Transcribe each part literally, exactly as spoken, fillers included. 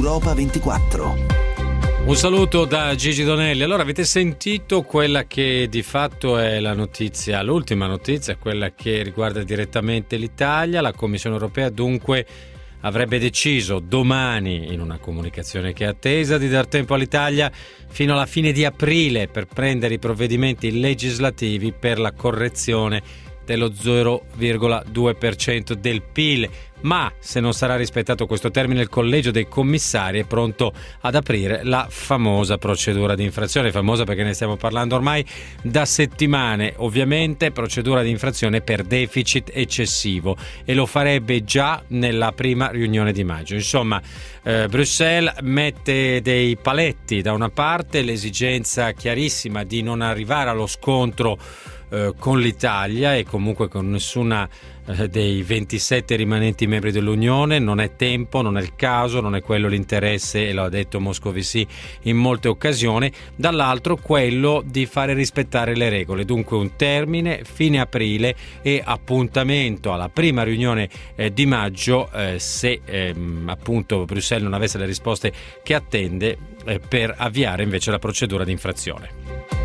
Europa ventiquattro. Un saluto da Gigi Donelli. Allora, avete sentito quella che di fatto è la notizia, l'ultima notizia, quella che riguarda direttamente l'Italia. La Commissione europea dunque avrebbe deciso domani, in una comunicazione che è attesa, di dar tempo all'Italia fino alla fine di aprile per prendere i provvedimenti legislativi per la correzione dello zero virgola due per cento del P I L. Ma se non sarà rispettato questo termine, il collegio dei commissari è pronto ad aprire la famosa procedura di infrazione, famosa perché ne stiamo parlando ormai da settimane, ovviamente procedura di infrazione per deficit eccessivo, e lo farebbe già nella prima riunione di maggio. Insomma, eh, Bruxelles mette dei paletti: da una parte l'esigenza chiarissima di non arrivare allo scontro eh, con l'Italia e comunque con nessuna eh, dei ventisette rimanenti membri dell'Unione. Non è tempo, non è il caso, non è quello l'interesse, e lo ha detto Moscovici in molte occasioni. Dall'altro quello di fare rispettare le regole, dunque un termine fine aprile e appuntamento alla prima riunione eh, di maggio eh, se ehm, appunto Bruxelles non avesse le risposte che attende eh, per avviare invece la procedura di infrazione.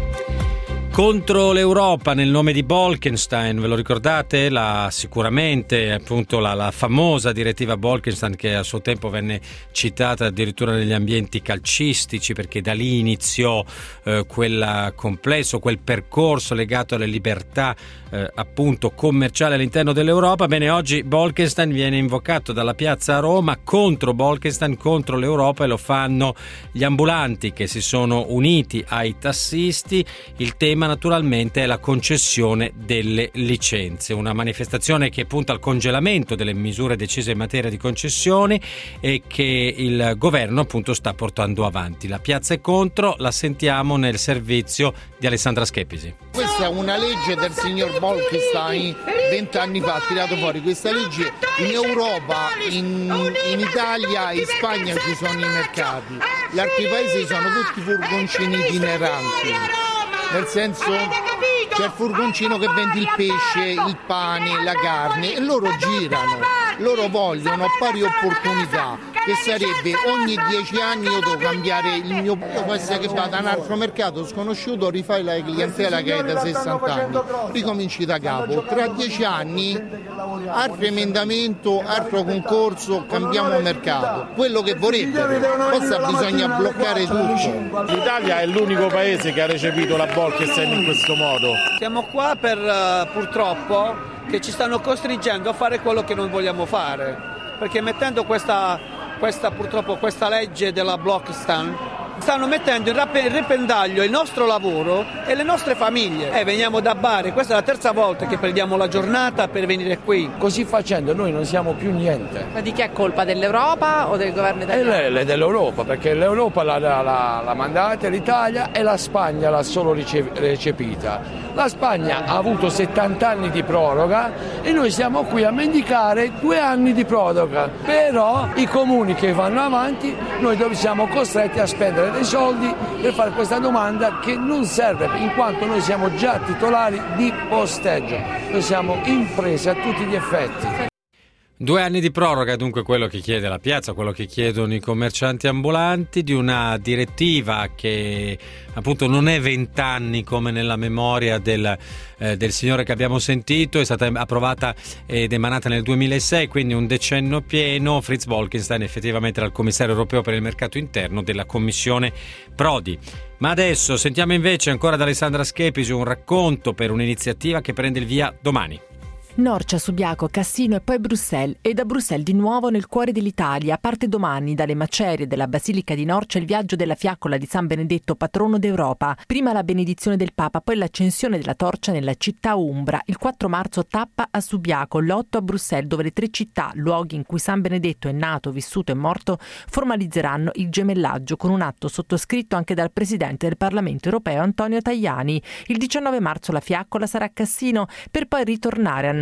Contro l'Europa nel nome di Bolkestein, ve lo ricordate? La, sicuramente appunto la, la famosa direttiva Bolkestein, che a suo tempo venne citata addirittura negli ambienti calcistici, perché da lì iniziò eh, quel complesso, quel percorso legato alle libertà eh, appunto commerciali all'interno dell'Europa. Bene, oggi Bolkestein viene invocato dalla piazza a Roma contro Bolkestein, contro l'Europa, e lo fanno gli ambulanti che si sono uniti ai tassisti. Il tema naturalmente è la concessione delle licenze, una manifestazione che punta al congelamento delle misure decise in materia di concessioni e che il governo appunto sta portando avanti. La piazza è contro, la sentiamo nel servizio di Alessandra Schepisi. Questa è una legge del signor Bolkestein, vent'anni fa ha tirato fuori questa legge. In Europa, in, in Italia e in Spagna ci sono i mercati, gli altri paesi sono tutti furgoncini itineranti. Nel senso, c'è il furgoncino che vende il pesce, il pane, la carne, e loro girano, loro vogliono pari opportunità, che sarebbe ogni dieci anni io devo cambiare il mio, io può essere che vada a un altro mercato sconosciuto, rifai la clientela che hai da sessanta anni, ricominci da capo, tra dieci anni altro emendamento, altro concorso, cambiamo mercato, quello che vorrebbero. Forse bisogna bloccare tutto. L'Italia è l'unico paese che ha recepito la Bolkestein in questo modo. Siamo qua per uh, purtroppo che ci stanno costringendo a fare quello che non vogliamo fare, perché mettendo questa, questa purtroppo questa legge della Bolkestein stanno mettendo in ripendaglio il nostro lavoro e le nostre famiglie. E eh, veniamo da Bari, questa è la terza volta che prendiamo la giornata per venire qui. Così facendo noi non siamo più niente. Ma di chi è colpa? Dell'Europa o del governo italiano? È dell'Europa, perché l'Europa l'ha, l'ha, l'ha mandata l'Italia e la Spagna l'ha solo recepita. La Spagna ha avuto settanta anni di proroga e noi siamo qui a mendicare due anni di proroga. Però i comuni che vanno avanti, noi siamo costretti a spendere dei soldi per fare questa domanda che non serve, in quanto noi siamo già titolari di posteggio, noi siamo imprese a tutti gli effetti. Due anni di proroga, dunque quello che chiede la piazza, quello che chiedono i commercianti ambulanti, di una direttiva che appunto non è vent'anni come nella memoria del, eh, del signore che abbiamo sentito, è stata approvata ed emanata nel duemilasei, quindi un decennio pieno. Frits Bolkestein effettivamente era il commissario europeo per il mercato interno della Commissione Prodi. Ma adesso sentiamo invece ancora da Alessandra Schepisi un racconto per un'iniziativa che prende il via domani. Norcia, Subiaco, Cassino e poi Bruxelles, e da Bruxelles di nuovo nel cuore dell'Italia. Parte domani dalle macerie della Basilica di Norcia il viaggio della fiaccola di San Benedetto, patrono d'Europa. Prima la benedizione del Papa, poi l'accensione della torcia nella città umbra. Il quattro marzo tappa a Subiaco, l'otto a Bruxelles, dove le tre città, luoghi in cui San Benedetto è nato, vissuto e morto, formalizzeranno il gemellaggio con un atto sottoscritto anche dal Presidente del Parlamento europeo Antonio Tajani. Il diciannove marzo la fiaccola sarà a Cassino per poi ritornare a Norcia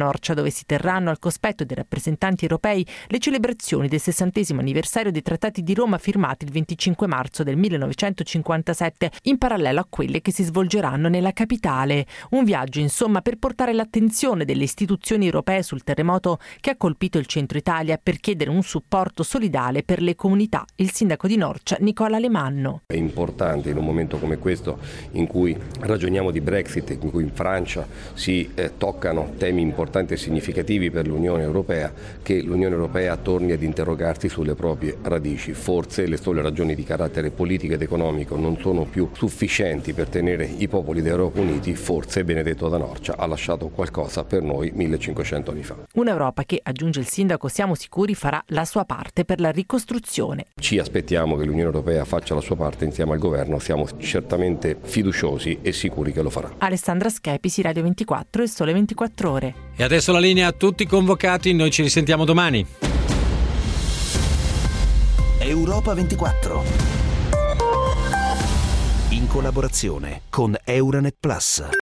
Norcia, dove si terranno al cospetto dei rappresentanti europei le celebrazioni del sessantesimo anniversario dei Trattati di Roma firmati il venticinque marzo del millenovecentocinquantasette, in parallelo a quelle che si svolgeranno nella capitale. Un viaggio, insomma, per portare l'attenzione delle istituzioni europee sul terremoto che ha colpito il centro Italia, per chiedere un supporto solidale per le comunità. Il sindaco di Norcia, Nicola Alemanno. È importante in un momento come questo, in cui ragioniamo di Brexit, in cui in Francia si eh, toccano temi importanti e significativi per l'Unione Europea, che l'Unione Europea torni ad interrogarsi sulle proprie radici. Forse le sole ragioni di carattere politico ed economico non sono più sufficienti per tenere i popoli d'Europa uniti. Forse Benedetto da Norcia ha lasciato qualcosa per noi millecinquecento anni fa. Un'Europa che, aggiunge il sindaco, siamo sicuri farà la sua parte per la ricostruzione. Ci aspettiamo che l'Unione Europea faccia la sua parte insieme al governo, siamo certamente fiduciosi e sicuri che lo farà. Alessandra Schepisi, Radio ventiquattro e Sole ventiquattro Ore. E adesso la linea a tutti i convocati, noi ci risentiamo domani. Europa ventiquattro, in collaborazione con Euranet Plus.